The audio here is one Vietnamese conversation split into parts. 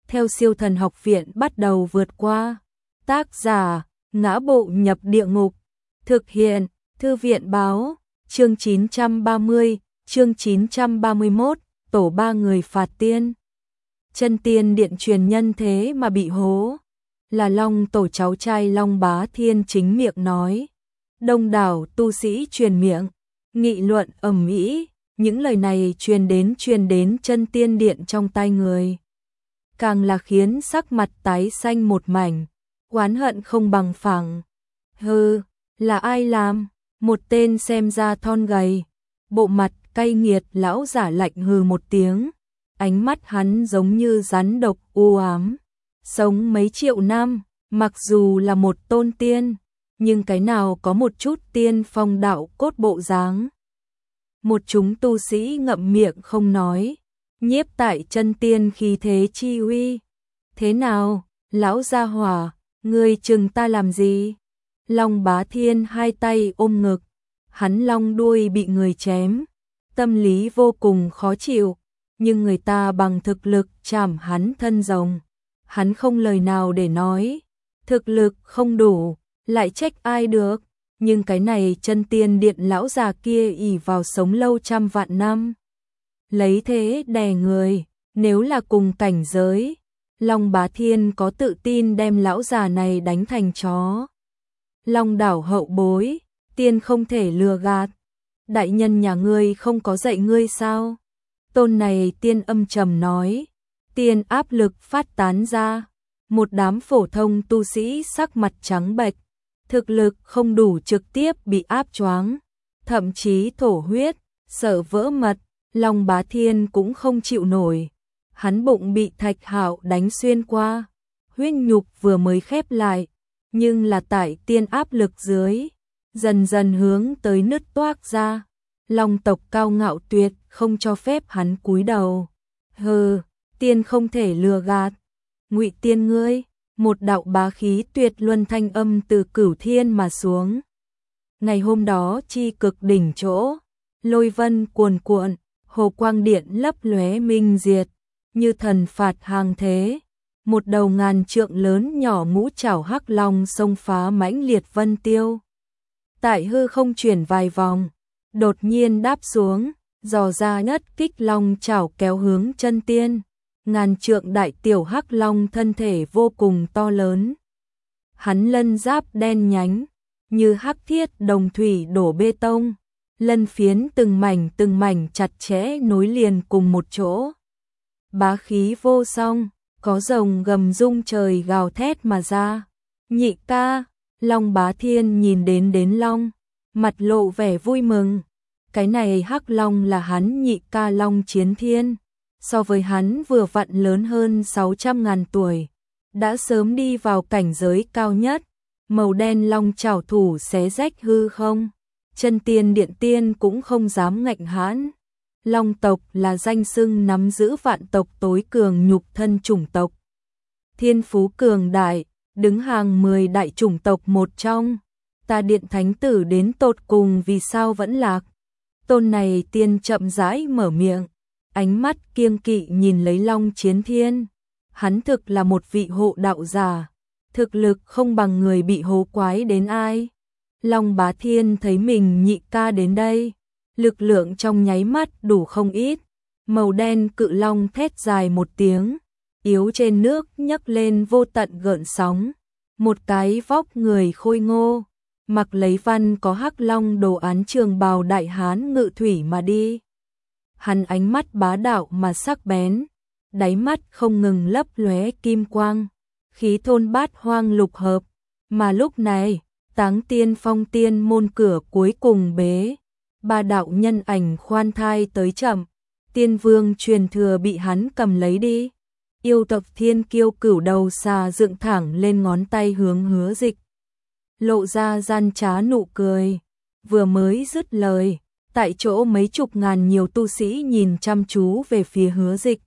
theo Siêu Thần Học Viện bắt đầu vượt qua. Tác giả: Ngã Bộ Nhập Địa Ngục. Thực hiện: Thư viện báo. Chương 930, chương 931, tổ 3 người phạt tiên. Chân tiên điện truyền nhân thế mà bị hố. Là Long tổ cháu trai Long Bá Thiên chính miệng nói. Đông đảo tu sĩ truyền miệng, nghị luận ầm ĩ, những lời này truyền đến chân tiên điện trong tai người. Càng là khiến sắc mặt tái xanh một mảnh, oán hận không bằng phẳng. Hừ, là ai làm? Một tên xem ra thon gầy, bộ mặt cay nghiệt lão giả lạnh hừ một tiếng, ánh mắt hắn giống như rắn độc u ám. Sống mấy triệu năm, mặc dù là một tôn tiên, nhưng cái nào có một chút tiên phong đạo cốt bộ dáng. Một chúng tu sĩ ngậm miệng không nói, nhiếp tại chân tiên khí thế chi uy. Thế nào, lão gia hỏa, ngươi chừng ta làm gì? Long Bá Thiên hai tay ôm ngực, hắn long đuôi bị người chém, tâm lý vô cùng khó chịu, nhưng người ta bằng thực lực chảm hắn thân rồng. Hắn không lời nào để nói, thực lực không đủ, lại trách ai được, nhưng cái này chân tiên điện lão già kia ỷ vào sống lâu trăm vạn năm. Lấy thế đè người, nếu là cùng cảnh giới, Long Bá Thiên có tự tin đem lão già này đánh thành chó. Long đảo hậu bối, tiên không thể lừa gạt. Đại nhân nhà ngươi không có dạy ngươi sao? Tôn này tiên âm trầm nói. Tiên áp lực phát tán ra, một đám phổ thông tu sĩ sắc mặt trắng bệch, thực lực không đủ trực tiếp bị áp choáng, thậm chí thổ huyết, sợ vỡ mật. Long Bá Thiên cũng không chịu nổi, hắn bụng bị thạch hạo đánh xuyên qua, huyết nhục vừa mới khép lại, nhưng là tại tiên áp lực dưới, dần dần hướng tới nứt toác ra. Long tộc cao ngạo tuyệt không cho phép hắn cúi đầu. Hừ, tiên không thể lừa gạt. Ngụy tiên ngươi, một đạo bá khí tuyệt luân thanh âm từ cửu thiên mà xuống. Ngày hôm đó chi cực đỉnh chỗ, lôi vân cuồn cuộn, hồ quang điện lấp lóe minh diệt, như thần phạt hàng thế. Một đầu ngàn trượng lớn nhỏ ngũ trảo hắc long xông phá mãnh liệt vân tiêu. Tại hư không chuyển vài vòng, đột nhiên đáp xuống, dò ra nhất kích long trảo kéo hướng chân tiên. Ngàn trượng đại tiểu hắc long thân thể vô cùng to lớn. Hắn lân giáp đen nhánh, như hắc thiết đồng thủy đổ bê tông, lân phiến từng mảnh chặt chẽ nối liền cùng một chỗ. Bá khí vô song, có rồng gầm rung trời gào thét mà ra. Nhị ca, Long Bá Thiên nhìn đến long, mặt lộ vẻ vui mừng. Cái này hắc long là hắn nhị ca Long Chiến Thiên. So với hắn vừa vặn lớn hơn 600.000 tuổi, đã sớm đi vào cảnh giới cao nhất. Màu đen long trảo thủ xé rách hư không, chân tiên điện tiên cũng không dám ngạnh hãn. Long tộc là danh xưng nắm giữ vạn tộc tối cường nhục thân chủng tộc. Thiên phú cường đại, đứng hàng 10 đại chủng tộc một trong. Ta điện thánh tử đến tột cùng vì sao vẫn lạc? Tôn này tiên chậm rãi mở miệng, ánh mắt kiêng kỵ nhìn lấy Long Chiến Thiên. Hắn thực là một vị hộ đạo giả, thực lực không bằng người bị hố quái đến ai. Long Bá Thiên thấy mình nhị ca đến đây, lực lượng trong nháy mắt đủ không ít. Màu đen cự long thét dài một tiếng, yếu trên nước nhấc lên vô tận gợn sóng. Một cái vóc người khôi ngô, mặc lấy văn có hắc long đồ án trường bào đại hán ngự thủy mà đi. Hắn ánh mắt bá đạo mà sắc bén, đáy mắt không ngừng lấp lóe kim quang, khí thôn bát hoang lục hợp. Mà lúc này, Táng Tiên Phong Tiên môn cửa cuối cùng bế, ba đạo nhân ảnh khoan thai tới chậm, tiên vương truyền thừa bị hắn cầm lấy đi. Yêu tộc thiên kiêu cửu đầu xà dựng thẳng lên ngón tay hướng Hứa Dịch, lộ ra gian trá nụ cười. Vừa mới dứt lời, tại chỗ mấy chục ngàn nhiều tu sĩ nhìn chăm chú về phía Hứa Dịch.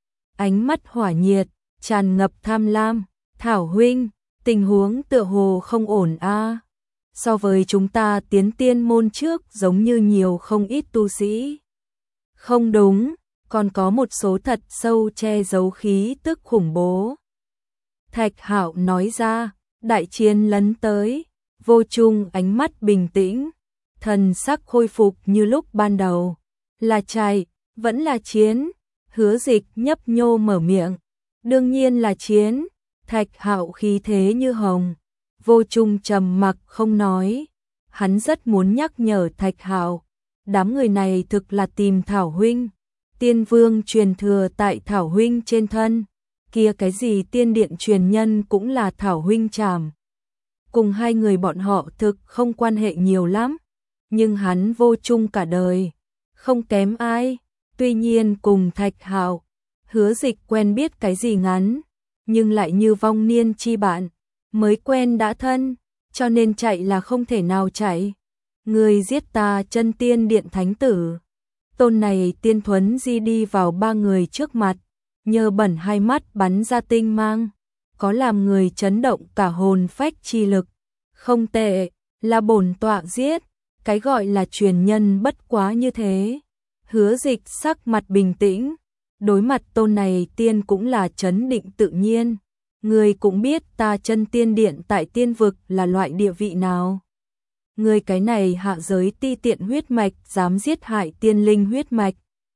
Ánh mắt hỏa nhiệt, tràn ngập tham lam. Thảo huynh, tình huống tựa hồ không ổn a. So với chúng ta tiến tiên môn trước giống như nhiều không ít tu sĩ. Không đúng, còn có một số thật sâu che giấu khí tức khủng bố. Thạch Hạo nói ra, đại chiến lấn tới, Vô Trung ánh mắt bình tĩnh, thần sắc khôi phục như lúc ban đầu. Là chạy, vẫn là chiến? Hứa Dịch nhấp nhô mở miệng. Đương nhiên là chiến. Thạch Hạo khí thế như hồng. Vô Trung trầm mặc không nói. Hắn rất muốn nhắc nhở Thạch Hạo, đám người này thực là tìm Thảo huynh. Tiên vương truyền thừa tại Thảo huynh trên thân, kia cái gì tiên điện truyền nhân cũng là Thảo huynh trảm. Cùng hai người bọn họ thực không quan hệ nhiều lắm, nhưng hắn Vô Trung cả đời, không kém ai. Tuy nhiên cùng Thạch Hạo, Hứa Dịch quen biết cái gì ngắn, nhưng lại như vong niên chi bạn, mới quen đã thân, cho nên chạy là không thể nào chạy. Người giết ta chân tiên điện thánh tử. Tôn này tiên thuấn di đi vào ba người trước mặt, nhờ bẩn hai mắt bắn ra tinh mang, có làm người chấn động cả hồn phách chi lực. Không tệ, là bổn tọa giết, cái gọi là truyền nhân bất quá như thế. Hứa Dịch sắc mặt bình tĩnh, đối mặt tôn này tiên cũng là trấn định tự nhiên. Người cũng biết ta chân tiên điện tại tiên vực là loại địa vị nào. Người cái này hạ giới ti tiện huyết mạch dám giết hại tiên linh huyết mạch.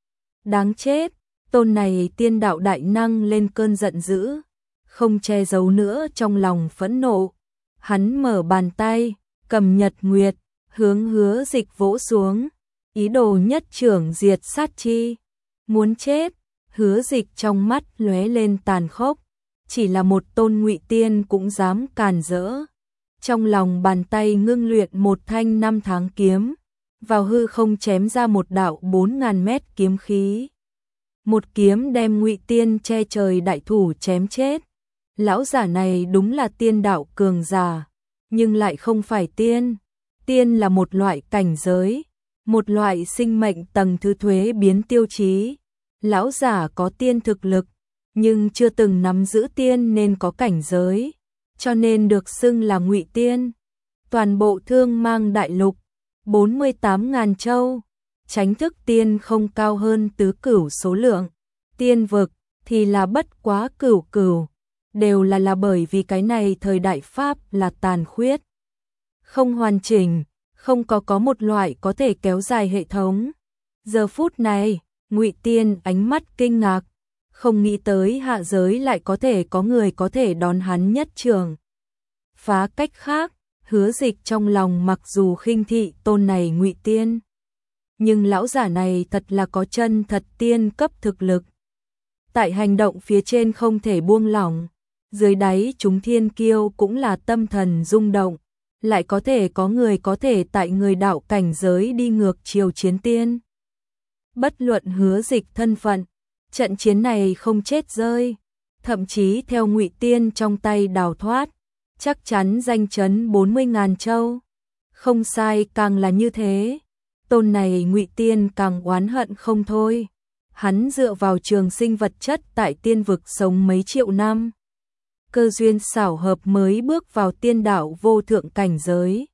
Đáng chết, tôn này tiên đạo đại năng lên cơn giận dữ, không che giấu nữa trong lòng phẫn nộ. Hắn mở bàn tay, cầm nhật nguyệt, hướng Hứa Dịch vỗ xuống, ý đồ nhất trưởng diệt sát chi. Muốn chết, Hứa Dịch trong mắt lóe lên tàn khốc, chỉ là một tôn ngụy tiên cũng dám càn rỡ. Trong lòng bàn tay ngưng luyện một thanh 5 tháng kiếm, vào hư không chém ra một đạo 4000 mét kiếm khí. Một kiếm đem ngụy tiên che trời đại thủ chém chết. Lão giả này đúng là tiên đạo cường giả, nhưng lại không phải tiên. Tiên là một loại cảnh giới, một loại sinh mệnh tầng thứ thuế biến tiêu chí. Lão giả có tiên thực lực, nhưng chưa từng nắm giữ tiên nên có cảnh giới, cho nên được xưng là ngụy tiên. Toàn bộ Thương Mang đại lục 48.000 châu, chánh thức tiên không cao hơn tứ cửu số lượng, tiên vực thì là bất quá cửu cửu, đều là bởi vì cái này thời đại Pháp là tàn khuyết, không hoàn chỉnh, không có một loại có thể kéo dài hệ thống. Giờ phút này, ngụy tiên ánh mắt kinh ngạc, không nghĩ tới hạ giới lại có thể có người có thể đón hắn nhất trường. Phá cách khác, Hứa Dịch trong lòng mặc dù khinh thị tôn này ngụy tiên, nhưng lão giả này thật là có chân thật tiên cấp thực lực. Tại hành động phía trên không thể buông lỏng, dưới đáy chúng thiên kiêu cũng là tâm thần rung động, lại có thể có người có thể tại người đạo cảnh giới đi ngược chiều chiến tiên. Bất luận Hứa Dịch thân phận, trận chiến này không chết rơi, thậm chí theo ngụy tiên trong tay đào thoát, chắc chắn danh chấn 40.000 châu. Không sai, càng là như thế, tôn này ngụy tiên càng oán hận không thôi. Hắn dựa vào trường sinh vật chất tại tiên vực sống mấy triệu năm, cơ duyên xảo hợp mới bước vào tiên đạo vô thượng cảnh giới.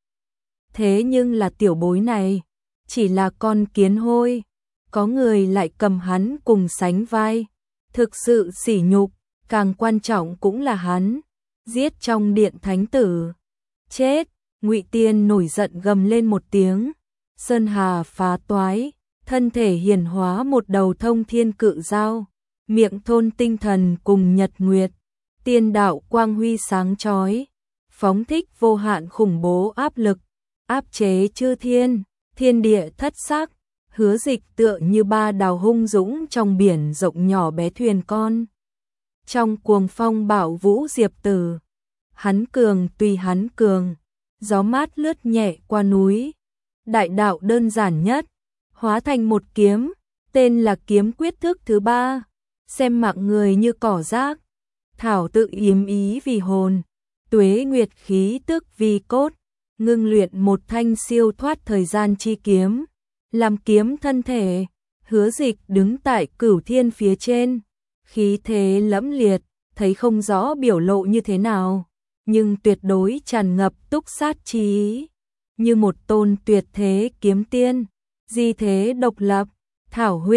Thế nhưng là tiểu bối này, chỉ là con kiến hôi, có người lại cầm hắn cùng sánh vai, thực sự sỉ nhục. Càng quan trọng cũng là hắn giết trong điện thánh tử. Chết! Ngụy tiên nổi giận gầm lên một tiếng, sơn hà phá toái, thân thể hiển hóa một đầu thông thiên cự dao, miệng thôn tinh thần cùng nhật nguyệt, tiên đạo quang huy sáng chói, phóng thích vô hạn khủng bố áp lực, áp chế chư thiên, thiên địa thất sắc. Hứa Dịch tựa như ba đào hung dũng trong biển rộng nhỏ bé thuyền con. Trong cuồng phong bạo vũ diệp tử, hắn cường tùy hắn cường, gió mát lướt nhẹ qua núi. Đại đạo đơn giản nhất, hóa thành một kiếm, tên là kiếm quyết thức thứ 3, xem mạng người như cỏ rác, thảo tự yếm ý vì hồn, tuế nguyệt khí tức vì cốt, ngưng luyện một thanh siêu thoát thời gian chi kiếm, làm kiếm thân thể. Hứa Dịch đứng tại cửu thiên phía trên, khí thế lẫm liệt, thấy không rõ biểu lộ như thế nào, nhưng tuyệt đối tràn ngập túc sát chi ý, như một tôn tuyệt thế kiếm tiên, di thế độc lập. Thảo huynh,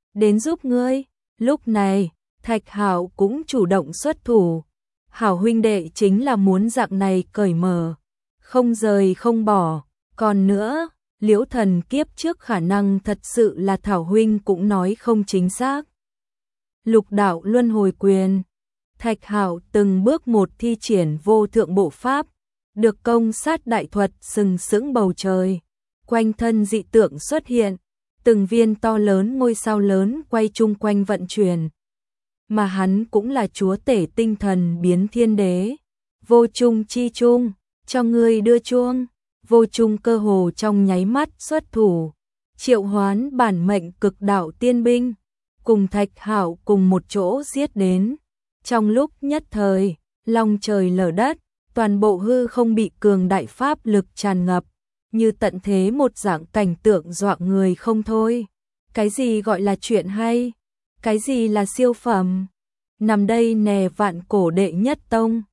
đến giúp ngươi. Lúc này, Thạch Hạo cũng chủ động xuất thủ. Hảo huynh đệ chính là muốn dạng này cởi mở, không rời không bỏ. Còn nữa, Liễu Thần kiếp trước khả năng thật sự là Thảo huynh cũng nói không chính xác. Lục đạo luân hồi quyền. Thạch Hạo từng bước một thi triển vô thượng bộ pháp, được công sát đại thuật sừng sững bầu trời. Quanh thân dị tượng xuất hiện, từng viên to lớn ngôi sao lớn quay chung quanh vận chuyển. Mà hắn cũng là chúa tể tinh thần biến thiên đế. Vô trung chi trung, cho ngươi đưa chuông. Vô trung cơ hồ trong nháy mắt xuất thủ, triệu hoán bản mệnh cực đạo tiên binh, cùng Thạch Hạo cùng một chỗ giết đến. Trong lúc nhất thời, long trời lở đất, toàn bộ hư không bị cường đại pháp lực tràn ngập, như tận thế một dạng cảnh tượng dọa người không thôi. Cái gì gọi là chuyện hay? Cái gì là siêu phẩm? Nằm đây nè vạn cổ đệ nhất tông.